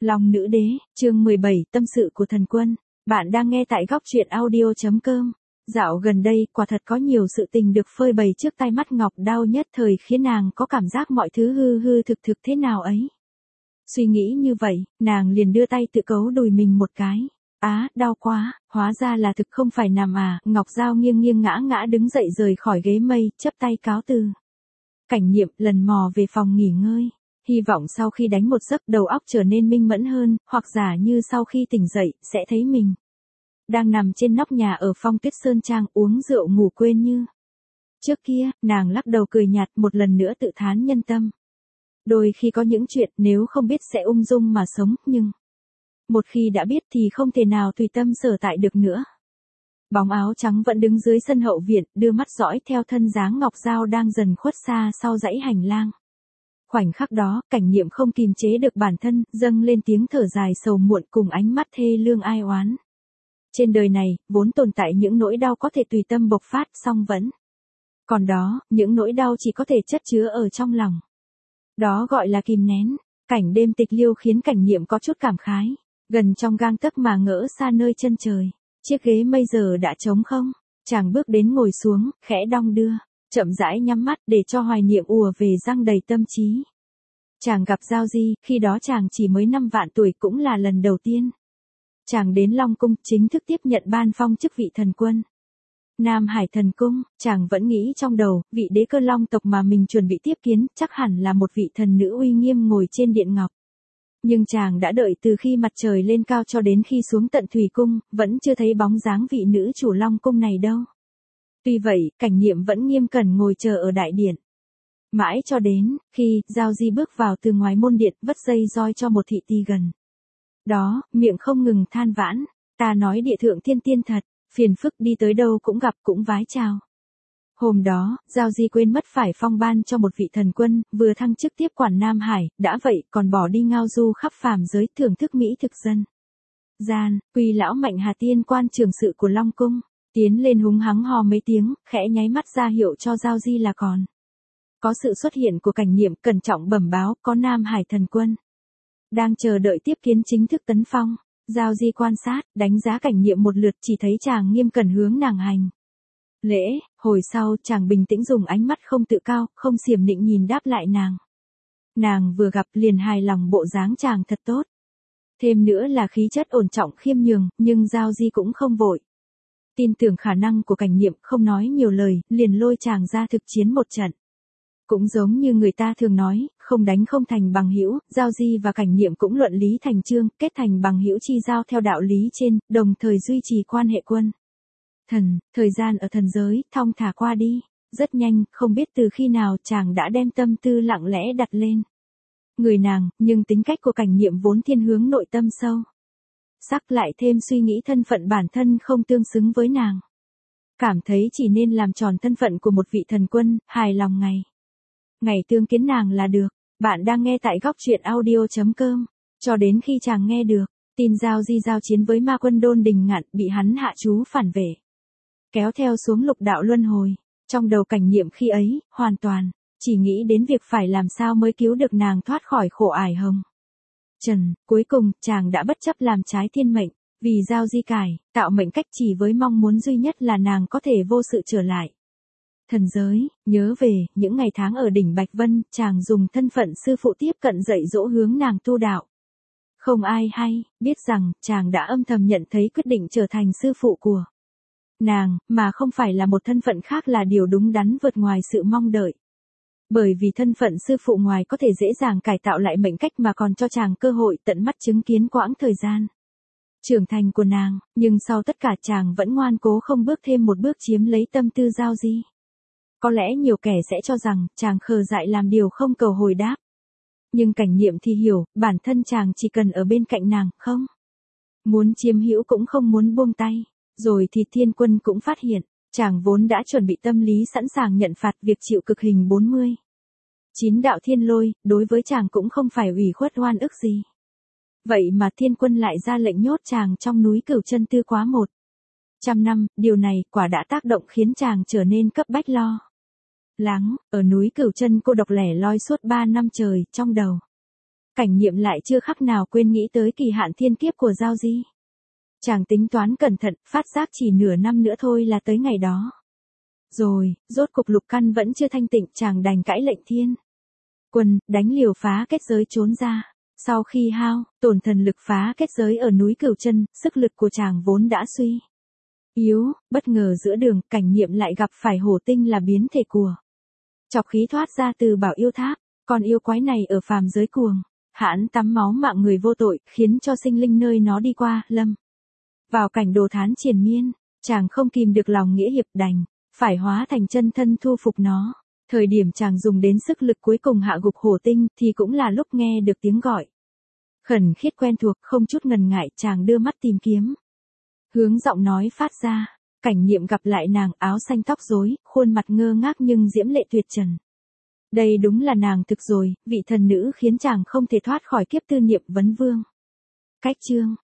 Long Nữ Đế, chương 17, tâm sự của thần quân. Bạn đang nghe tại góc truyện audio.com. Dạo gần đây, quả thật có nhiều sự tình được phơi bày trước tai mắt Ngọc Đao nhất thời khiến nàng có cảm giác mọi thứ hư hư thực thực thế nào ấy. Suy nghĩ như vậy, nàng liền đưa tay tự cấu đùi mình một cái. Á, đau quá, hóa ra là thực không phải nằm à. Ngọc Giao nghiêng nghiêng ngã ngã đứng dậy rời khỏi ghế mây, chắp tay cáo từ. Cảnh Niệm lần mò về phòng nghỉ ngơi. Hy vọng sau khi đánh một giấc đầu óc trở nên minh mẫn hơn, hoặc giả như sau khi tỉnh dậy, sẽ thấy mình đang nằm trên nóc nhà ở Phong Tuyết Sơn Trang uống rượu ngủ quên như. Trước kia, nàng lắc đầu cười nhạt một lần nữa tự thán nhân tâm. Đôi khi có những chuyện nếu không biết sẽ ung dung mà sống, nhưng một khi đã biết thì không thể nào tùy tâm sở tại được nữa. Bóng áo trắng vẫn đứng dưới sân hậu viện, đưa mắt dõi theo thân dáng Ngọc Giao đang dần khuất xa sau dãy hành lang. Khoảnh khắc đó, Cảnh Niệm không kìm chế được bản thân, dâng lên tiếng thở dài sầu muộn cùng ánh mắt thê lương ai oán. Trên đời này, vốn tồn tại những nỗi đau có thể tùy tâm bộc phát, song vẫn còn đó, những nỗi đau chỉ có thể chất chứa ở trong lòng. Đó gọi là kìm nén. Cảnh đêm tịch liêu khiến Cảnh Niệm có chút cảm khái. Gần trong gang tấc mà ngỡ xa nơi chân trời. Chiếc ghế mây giờ đã trống không. Chàng bước đến ngồi xuống, khẽ đong đưa. Chậm rãi nhắm mắt để cho hoài niệm ùa về giăng đầy tâm trí. Chàng gặp Giao Di, khi đó chàng chỉ mới 5 vạn tuổi, cũng là lần đầu tiên chàng đến Long Cung chính thức tiếp nhận ban phong chức vị thần quân. Nam Hải Thần Cung, chàng vẫn nghĩ trong đầu, vị đế cơ long tộc mà mình chuẩn bị tiếp kiến, chắc hẳn là một vị thần nữ uy nghiêm ngồi trên điện ngọc. Nhưng chàng đã đợi từ khi mặt trời lên cao cho đến khi xuống tận thủy cung, vẫn chưa thấy bóng dáng vị nữ chủ Long Cung này đâu. Tuy vậy, Cảnh Niệm vẫn nghiêm cẩn ngồi chờ ở đại điện. Mãi cho đến, khi, Giao Di bước vào từ ngoài môn điện, vất dây roi cho một thị tỳ gần đó, miệng không ngừng than vãn, ta nói địa thượng thiên tiên thật, phiền phức đi tới đâu cũng gặp cũng vái chào. Hôm đó, Giao Di quên mất phải phong ban cho một vị thần quân, vừa thăng chức tiếp quản Nam Hải, đã vậy còn bỏ đi ngao du khắp phàm giới thưởng thức mỹ thực dân gian. Quy lão Mạnh Hà tiên quan trưởng sự của Long Cung tiến lên húng hắng hò mấy tiếng, khẽ nháy mắt ra hiệu cho Giao Di là còn có sự xuất hiện của Cảnh Niệm, cẩn trọng bẩm báo, có Nam Hải thần quân đang chờ đợi tiếp kiến chính thức tấn phong. Giao Di quan sát, đánh giá Cảnh Niệm một lượt, chỉ thấy chàng nghiêm cẩn hướng nàng hành lễ, hồi sau chàng bình tĩnh dùng ánh mắt không tự cao, không xiểm nịnh nhìn đáp lại nàng. Nàng vừa gặp liền hài lòng bộ dáng chàng thật tốt. Thêm nữa là khí chất ổn trọng khiêm nhường, nhưng Giao Di cũng không vội. Tin tưởng khả năng của Cảnh Niệm, không nói nhiều lời, liền lôi chàng ra thực chiến một trận. Cũng giống như người ta thường nói, không đánh không thành bằng hữu, Giao Di và Cảnh Niệm cũng luận lý thành chương, kết thành bằng hữu chi giao theo đạo lý trên, đồng thời duy trì quan hệ quân thần. Thời gian ở thần giới thong thả qua đi, rất nhanh, không biết từ khi nào chàng đã đem tâm tư lặng lẽ đặt lên người nàng, nhưng tính cách của Cảnh Niệm vốn thiên hướng nội tâm sâu sắc, lại thêm suy nghĩ thân phận bản thân không tương xứng với nàng, cảm thấy chỉ nên làm tròn thân phận của một vị thần quân, hài lòng ngày tương kiến nàng là được. Bạn đang nghe tại góc truyện audio.com. Cho đến khi chàng nghe được tin Giao Di giao chiến với ma quân Đôn Đình Ngạn, bị hắn hạ chú phản vệ kéo theo xuống lục đạo luân hồi. Trong đầu Cảnh Niệm khi ấy, hoàn toàn chỉ nghĩ đến việc phải làm sao mới cứu được nàng thoát khỏi khổ ải hồng trần. Cuối cùng, chàng đã bất chấp làm trái thiên mệnh, vì Giao Di cải tạo mệnh cách chỉ với mong muốn duy nhất là nàng có thể vô sự trở lại thần giới. Nhớ về những ngày tháng ở đỉnh Bạch Vân, chàng dùng thân phận sư phụ tiếp cận dạy dỗ hướng nàng tu đạo. Không ai hay biết rằng chàng đã âm thầm nhận thấy quyết định trở thành sư phụ của nàng, mà không phải là một thân phận khác, là điều đúng đắn vượt ngoài sự mong đợi. Bởi vì thân phận sư phụ ngoài có thể dễ dàng cải tạo lại mệnh cách mà còn cho chàng cơ hội tận mắt chứng kiến quãng thời gian trưởng thành của nàng, nhưng sau tất cả chàng vẫn ngoan cố không bước thêm một bước chiếm lấy tâm tư Giao Di. Có lẽ nhiều kẻ sẽ cho rằng chàng khờ dại làm điều không cầu hồi đáp. Nhưng Cảnh Niệm thì hiểu, bản thân chàng chỉ cần ở bên cạnh nàng, không muốn chiếm hữu cũng không muốn buông tay. Rồi thì thiên quân cũng phát hiện, chàng vốn đã chuẩn bị tâm lý sẵn sàng nhận phạt việc chịu cực hình 49 đạo thiên lôi, đối với chàng cũng không phải ủy khuất oan ức gì. Vậy mà thiên quân lại ra lệnh nhốt chàng trong núi Cửu Chân Tư quá 100 năm, điều này quả đã tác động khiến chàng trở nên cấp bách lo lắng. Ở núi Cửu Chân cô độc lẻ loi suốt 3 năm trời, trong đầu Cảnh Niệm lại chưa khắc nào quên nghĩ tới kỳ hạn thiên kiếp của Giao Di. Chàng tính toán cẩn thận, phát giác chỉ nửa năm nữa thôi là tới ngày đó. Rồi, rốt cục Lục Căn vẫn chưa thanh tịnh, chàng đành cãi lệnh thiên quân, đánh liều phá kết giới trốn ra. Sau khi hao tổn thần lực phá kết giới ở núi Cửu Chân, sức lực của chàng vốn đã suy yếu, bất ngờ giữa đường, Cảnh Niệm lại gặp phải hổ tinh là biến thể của chọc khí thoát ra từ Bảo Yêu Tháp. Con yêu quái này ở phàm giới cuồng hãn tắm máu mạng người vô tội, khiến cho sinh linh nơi nó đi qua lâm vào cảnh đồ thán triền miên. Chàng không kìm được lòng nghĩa hiệp, đành phải hóa thành chân thân thu phục nó. Thời điểm chàng dùng đến sức lực cuối cùng hạ gục hổ tinh thì cũng là lúc nghe được tiếng gọi khẩn khiết quen thuộc, không chút ngần ngại chàng đưa mắt tìm kiếm hướng giọng nói phát ra. Cảnh Niệm gặp lại nàng, áo xanh tóc rối, khuôn mặt ngơ ngác nhưng diễm lệ tuyệt trần. Đây đúng là nàng thực rồi, vị thần nữ khiến chàng không thể thoát khỏi kiếp tư niệm vấn vương. Cách chương